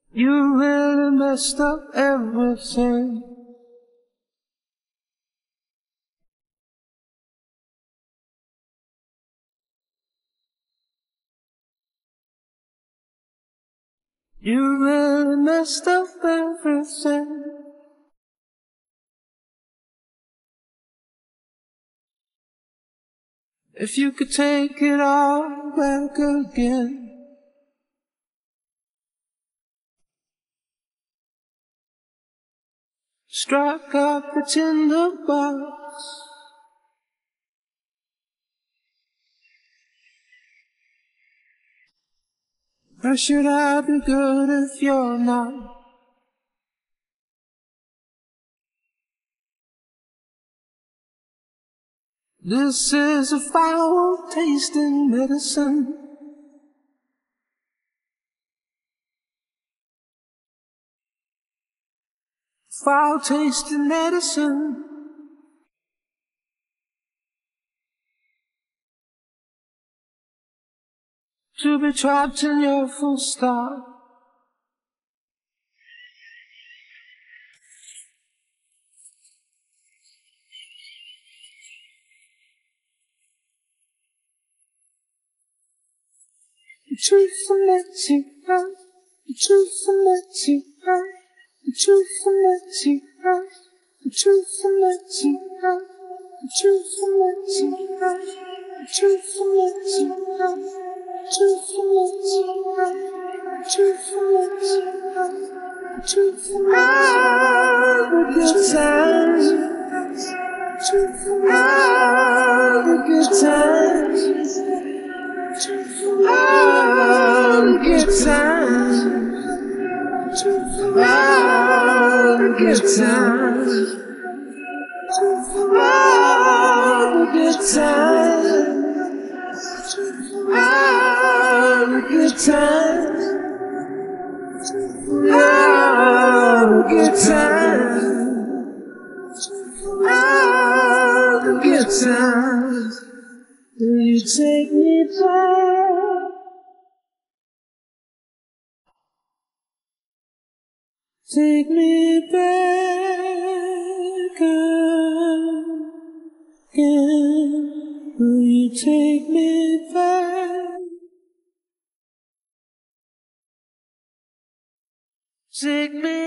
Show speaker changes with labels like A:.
A: You really messed up everything. You really messed up everything. If you could take it all back again, strike up the tinderbox. Or should I be good if you're not? This is a foul tasting medicine. Foul tasting medicine. To be trapped in your full stop. The truth will let you out. The truth will let you out. The truth will let you out. The truth will let you out. The truth will let you out. The truth will let you out. The truth will let you out. The truth will let you out. The truth will let you out. The good times. The truth will let you out. The good times. All the good times. All the good times. All the good times. All the good times. All the good times. All the good times. Will you take me back? Take me back again. Will you take me back? Take me